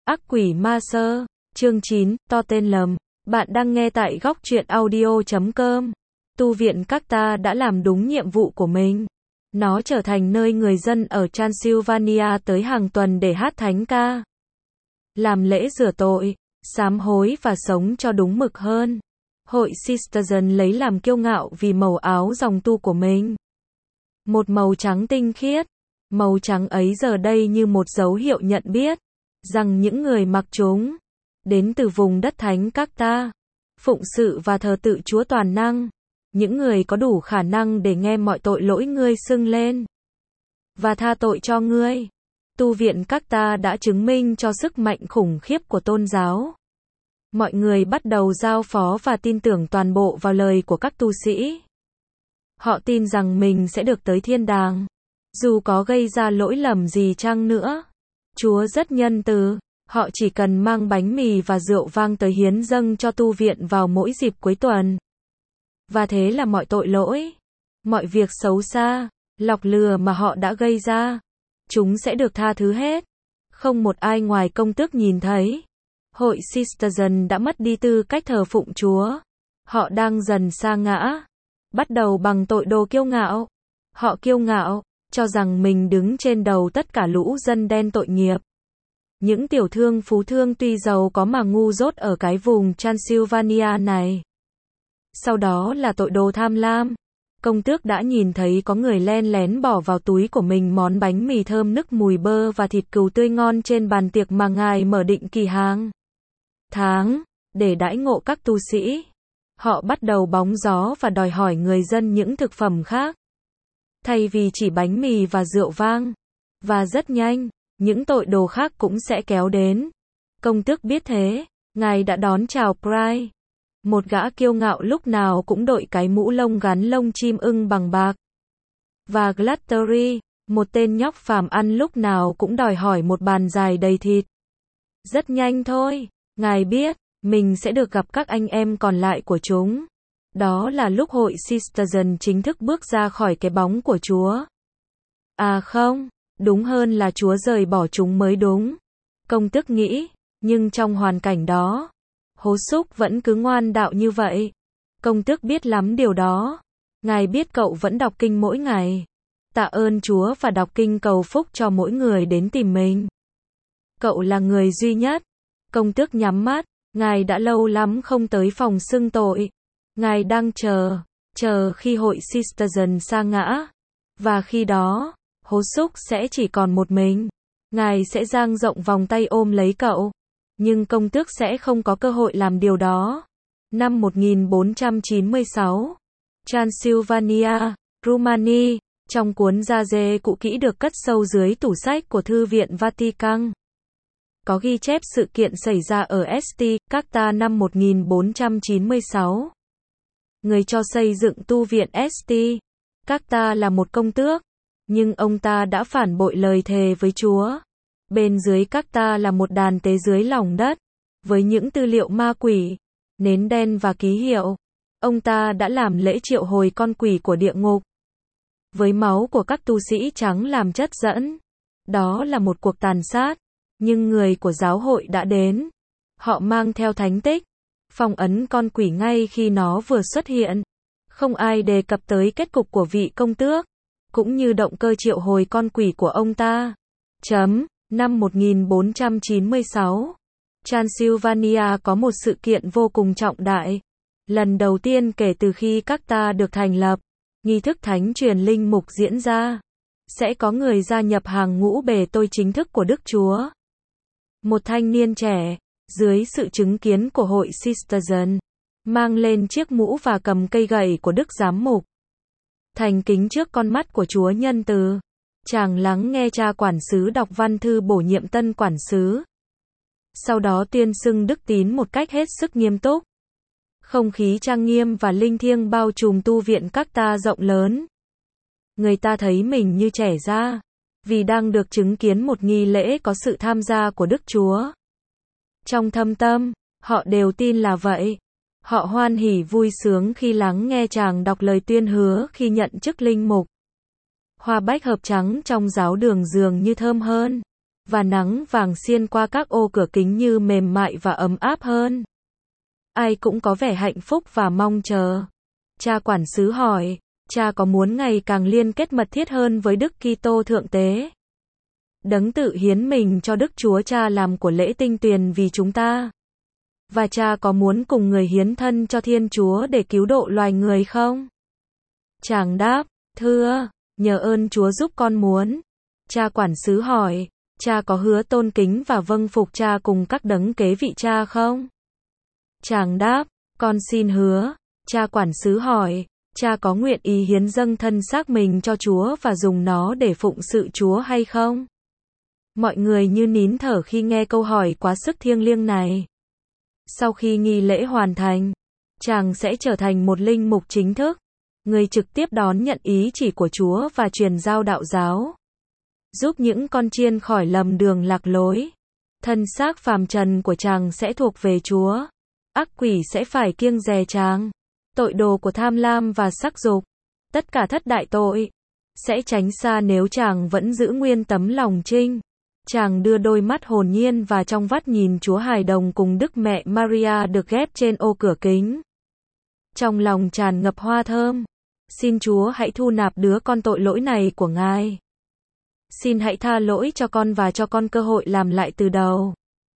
Ác quỷ ma sơ, chương 9, to tên lầm. Bạn đang nghe tại góc truyện audio.com. Tu viện các ta đã làm đúng nhiệm vụ của mình. Nó trở thành nơi người dân ở Transylvania tới hàng tuần để hát thánh ca, làm lễ rửa tội, sám hối và sống cho đúng mực hơn. Hội Cistercian lấy làm kiêu ngạo vì màu áo dòng tu của mình. Một màu trắng tinh khiết. Màu trắng ấy giờ đây như một dấu hiệu nhận biết rằng những người mặc chúng đến từ vùng đất thánh các ta, phụng sự và thờ tự Chúa toàn năng, những người có đủ khả năng để nghe mọi tội lỗi ngươi xưng lên và tha tội cho ngươi. Tu viện các ta đã chứng minh cho sức mạnh khủng khiếp của tôn giáo. Mọi người bắt đầu giao phó và tin tưởng toàn bộ vào lời của các tu sĩ. Họ tin rằng mình sẽ được tới thiên đàng, dù có gây ra lỗi lầm gì chăng nữa. Chúa rất nhân từ, họ chỉ cần mang bánh mì và rượu vang tới hiến dâng cho tu viện vào mỗi dịp cuối tuần. Và thế là mọi tội lỗi, mọi việc xấu xa, lọc lừa mà họ đã gây ra, chúng sẽ được tha thứ hết. Không một ai ngoài công tước nhìn thấy. Hội Cistercian đã mất đi tư cách thờ phụng Chúa. Họ đang dần sa ngã. Bắt đầu bằng tội đồ kiêu ngạo. Họ kiêu ngạo, cho rằng mình đứng trên đầu tất cả lũ dân đen tội nghiệp. Những tiểu thương phú thương tuy giàu có mà ngu dốt ở cái vùng Transylvania này. Sau đó là tội đồ tham lam. Công tước đã nhìn thấy có người len lén bỏ vào túi của mình món bánh mì thơm nức mùi bơ và thịt cừu tươi ngon trên bàn tiệc mà ngài mở định kỳ hàng tháng để đãi ngộ các tu sĩ. Họ bắt đầu bóng gió và đòi hỏi người dân những thực phẩm khác, thay vì chỉ bánh mì và rượu vang. Và rất nhanh, những tội đồ khác cũng sẽ kéo đến. Công tước biết thế, ngài đã đón chào Pride, một gã kiêu ngạo lúc nào cũng đội cái mũ lông gắn lông chim ưng bằng bạc. Và Glattery, một tên nhóc phàm ăn lúc nào cũng đòi hỏi một bàn dài đầy thịt. Rất nhanh thôi, ngài biết, mình sẽ được gặp các anh em còn lại của chúng. Đó là lúc hội Cistercian chính thức bước ra khỏi cái bóng của Chúa. À không, đúng hơn là Chúa rời bỏ chúng mới đúng. Công tước nghĩ, nhưng trong hoàn cảnh đó, hố súc vẫn cứ ngoan đạo như vậy. Công tước biết lắm điều đó. Ngài biết cậu vẫn đọc kinh mỗi ngày, tạ ơn Chúa và đọc kinh cầu phúc cho mỗi người đến tìm mình. Cậu là người duy nhất. Công tước nhắm mắt, ngài đã lâu lắm không tới phòng xưng tội. Ngài đang chờ khi hội Cistercian sa ngã. Và khi đó, hố súc sẽ chỉ còn một mình. Ngài sẽ dang rộng vòng tay ôm lấy cậu. Nhưng công tước sẽ không có cơ hội làm điều đó. Năm 1496, Transylvania, Rumani, trong cuốn da dê cũ kỹ được cất sâu dưới tủ sách của Thư viện Vatican, có ghi chép sự kiện xảy ra ở St. Cata năm 1496. Người cho xây dựng tu viện St. Cata là một công tước, nhưng ông ta đã phản bội lời thề với Chúa. Bên dưới Cata là một đàn tế dưới lòng đất, với những tư liệu ma quỷ, nến đen và ký hiệu. Ông ta đã làm lễ triệu hồi con quỷ của địa ngục, với máu của các tu sĩ trắng làm chất dẫn. Đó là một cuộc tàn sát, nhưng người của giáo hội đã đến. Họ mang theo thánh tích, phong ấn con quỷ ngay khi nó vừa xuất hiện. Không ai đề cập tới kết cục của vị công tước, cũng như động cơ triệu hồi con quỷ của ông ta. Năm 1496, Transylvania có một sự kiện vô cùng trọng đại. Lần đầu tiên kể từ khi các ta được thành lập, nghi thức thánh truyền linh mục diễn ra. Sẽ có người gia nhập hàng ngũ bề tôi chính thức của Đức Chúa. Một thanh niên trẻ, dưới sự chứng kiến của hội Cistercian, mang lên chiếc mũ và cầm cây gậy của Đức Giám mục. Thành kính trước con mắt của Chúa nhân từ, chàng lắng nghe cha quản sứ đọc văn thư bổ nhiệm tân quản sứ. Sau đó tuyên xưng đức tín một cách hết sức nghiêm túc. Không khí trang nghiêm và linh thiêng bao trùm tu viện các ta rộng lớn. Người ta thấy mình như trẻ ra, vì đang được chứng kiến một nghi lễ có sự tham gia của Đức Chúa. Trong thâm tâm, họ đều tin là vậy. Họ hoan hỉ vui sướng khi lắng nghe chàng đọc lời tuyên hứa khi nhận chức linh mục. Hoa bách hợp trắng trong giáo đường dường như thơm hơn. và nắng vàng xiên qua các ô cửa kính như mềm mại và ấm áp hơn. Ai cũng có vẻ hạnh phúc và mong chờ. Cha quản sứ hỏi, cha có muốn ngày càng liên kết mật thiết hơn với Đức Kitô thượng tế? Đấng tự hiến mình cho Đức Chúa Cha làm của lễ tinh tuyền vì chúng ta. Và cha có muốn cùng người hiến thân cho Thiên Chúa để cứu độ loài người không? Chàng đáp, thưa, nhờ ơn Chúa giúp con muốn. Cha quản sứ hỏi, cha có hứa tôn kính và vâng phục cha cùng các đấng kế vị cha không? Chàng đáp, con xin hứa. Cha quản sứ hỏi, cha có nguyện ý hiến dâng thân xác mình cho Chúa và dùng nó để phụng sự Chúa hay không? Mọi người như nín thở khi nghe câu hỏi quá sức thiêng liêng này. Sau khi nghi lễ hoàn thành, chàng sẽ trở thành một linh mục chính thức, người trực tiếp đón nhận ý chỉ của Chúa và truyền giao đạo giáo, giúp những con chiên khỏi lầm đường lạc lối. Thân xác phàm trần của chàng sẽ thuộc về Chúa. Ác quỷ sẽ phải kiêng dè chàng. Tội đồ của tham lam và sắc dục, tất cả thất đại tội, sẽ tránh xa nếu chàng vẫn giữ nguyên tấm lòng trinh. Chàng đưa đôi mắt hồn nhiên và trong vắt nhìn Chúa hài đồng cùng Đức Mẹ Maria được ghép trên ô cửa kính. Trong lòng tràn ngập hoa thơm. Xin Chúa hãy thu nạp đứa con tội lỗi này của Ngài. Xin hãy tha lỗi cho con và cho con cơ hội làm lại từ đầu.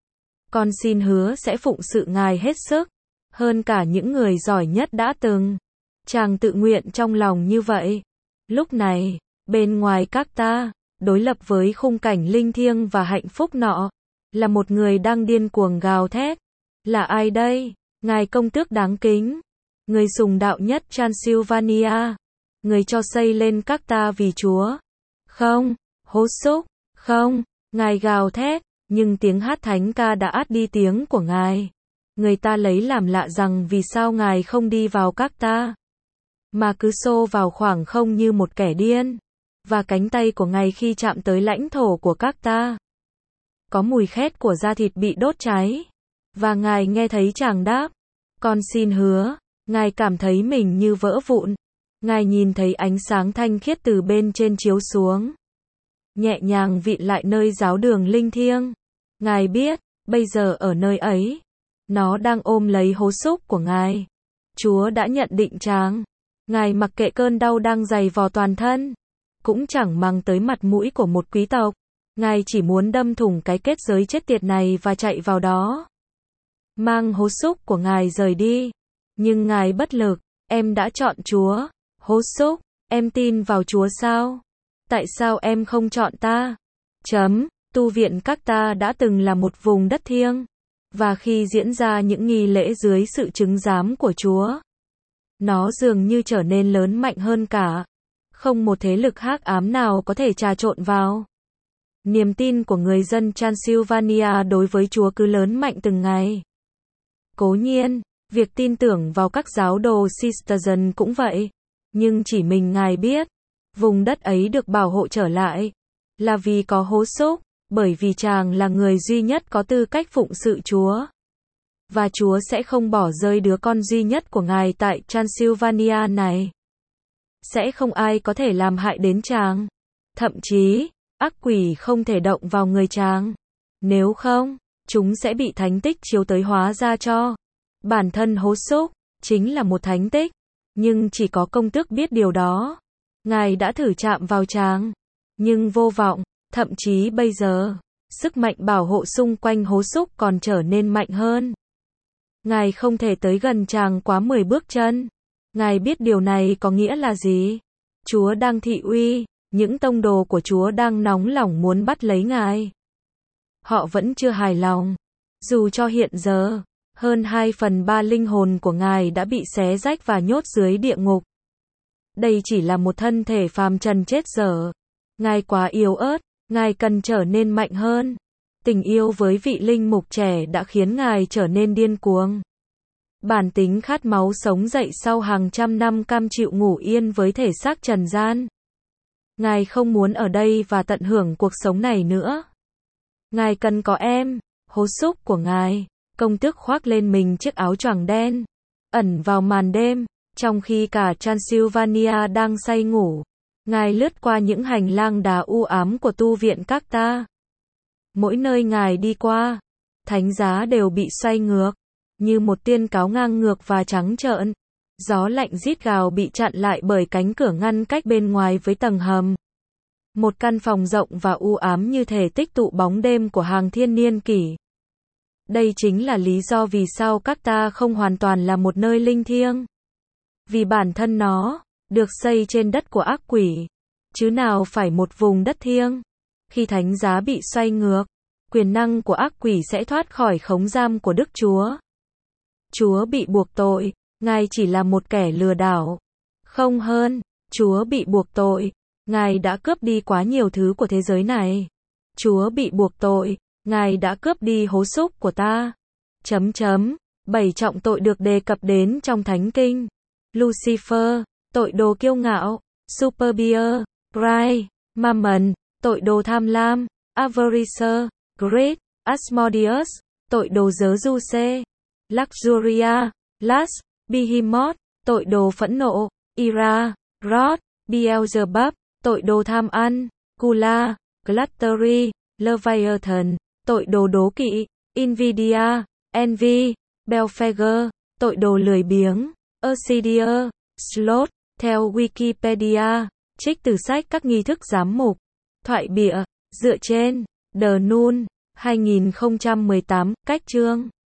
Con xin hứa sẽ phụng sự Ngài hết sức, hơn cả những người giỏi nhất đã từng. Chàng tự nguyện trong lòng như vậy. Lúc này, bên ngoài các ta, đối lập với khung cảnh linh thiêng và hạnh phúc nọ, là một người đang điên cuồng gào thét. Là ai đây? Ngài công tước đáng kính, người sùng đạo nhất Transylvania, người cho xây lên các ta vì Chúa. Không, hố xúc, không, Ngài gào thét, nhưng tiếng hát thánh ca đã át đi tiếng của Ngài. Người ta lấy làm lạ rằng vì sao Ngài không đi vào các ta, mà cứ xô vào khoảng không như một kẻ điên. Và cánh tay của Ngài khi chạm tới lãnh thổ của các ta, có mùi khét của da thịt bị đốt cháy. Và Ngài nghe thấy chàng đáp, con xin hứa. Ngài cảm thấy mình như vỡ vụn. Ngài nhìn thấy ánh sáng thanh khiết từ bên trên chiếu xuống, nhẹ nhàng vịn lại nơi giáo đường linh thiêng. Ngài biết, bây giờ ở nơi ấy, nó đang ôm lấy hố xúc của Ngài. Chúa đã nhận định chàng. Ngài mặc kệ cơn đau đang dày vò toàn thân, cũng chẳng mang tới mặt mũi của một quý tộc. Ngài chỉ muốn đâm thủng cái kết giới chết tiệt này và chạy vào đó, mang hố xúc của Ngài rời đi. Nhưng Ngài bất lực. Em đã chọn Chúa. Hố xúc, em tin vào Chúa sao? Tại sao em không chọn ta? Tu viện các ta đã từng là một vùng đất thiêng, và khi diễn ra những nghi lễ dưới sự chứng giám của Chúa, nó dường như trở nên lớn mạnh hơn cả. Không một thế lực hắc ám nào có thể trà trộn vào. Niềm tin của người dân Transylvania đối với Chúa cứ lớn mạnh từng ngày. Cố nhiên, việc tin tưởng vào các giáo đồ Cistercian cũng vậy. Nhưng chỉ mình Ngài biết, vùng đất ấy được bảo hộ trở lại, là vì có hố xúc, bởi vì chàng là người duy nhất có tư cách phụng sự Chúa. Và Chúa sẽ không bỏ rơi đứa con duy nhất của Ngài tại Transylvania này. Sẽ không ai có thể làm hại đến chàng. Thậm chí, ác quỷ không thể động vào người chàng. Nếu không, chúng sẽ bị thánh tích chiếu tới hóa ra cho. Bản thân hố xúc chính là một thánh tích, nhưng chỉ có công tước biết điều đó. Ngài đã thử chạm vào chàng, nhưng vô vọng. Thậm chí bây giờ, sức mạnh bảo hộ xung quanh hố xúc còn trở nên mạnh hơn. Ngài không thể tới gần chàng quá 10 bước chân. Ngài biết điều này có nghĩa là gì. Chúa đang thị uy, những tông đồ của Chúa đang nóng lòng muốn bắt lấy Ngài. Họ vẫn chưa hài lòng. Dù cho hiện giờ, hơn 2/3 linh hồn của Ngài đã bị xé rách và nhốt dưới địa ngục. Đây chỉ là một thân thể phàm trần chết dở. Ngài quá yếu ớt, Ngài cần trở nên mạnh hơn. Tình yêu với vị linh mục trẻ đã khiến Ngài trở nên điên cuồng. Bản tính khát máu sống dậy sau hàng trăm năm cam chịu ngủ yên với thể xác trần gian. Ngài không muốn ở đây và tận hưởng cuộc sống này nữa. Ngài cần có em, hố xúc của Ngài. Công tước khoác lên mình chiếc áo choàng đen, ẩn vào màn đêm, trong khi cả Transylvania đang say ngủ. Ngài lướt qua những hành lang đá u ám của tu viện các ta. Mỗi nơi Ngài đi qua, thánh giá đều bị xoay ngược, như một tiên cáo ngang ngược và trắng trợn. Gió lạnh rít gào bị chặn lại bởi cánh cửa ngăn cách bên ngoài với tầng hầm. Một căn phòng rộng và u ám như thể tích tụ bóng đêm của hàng thiên niên kỷ. Đây chính là lý do vì sao các ta không hoàn toàn là một nơi linh thiêng. Vì bản thân nó được xây trên đất của ác quỷ, chứ nào phải một vùng đất thiêng. Khi thánh giá bị xoay ngược, quyền năng của ác quỷ sẽ thoát khỏi khống giam của Đức Chúa. Chúa bị buộc tội, Ngài chỉ là một kẻ lừa đảo. Không hơn, Chúa bị buộc tội, Ngài đã cướp đi quá nhiều thứ của thế giới này. Chúa bị buộc tội, Ngài đã cướp đi hố súc của ta. 7 trọng tội được đề cập đến trong Thánh Kinh. Lucifer, tội đồ kiêu ngạo. Superbear, Pride, Mammon, tội đồ tham lam. Avarice, Greed, Asmodeus, tội đồ dớ du xê. Luxuria, Lust, Behemoth, tội đồ phẫn nộ. Ira, Wrath, Beelzebub, tội đồ tham ăn. Gula, Gluttony, Leviathan, tội đồ đố kỵ. Invidia, Envy, Belphegor, tội đồ lười biếng. Acedia, Sloth, theo Wikipedia, trích từ sách các nghi thức giám mục. Thoại bịa, dựa trên The Nun, 2018, cách chương.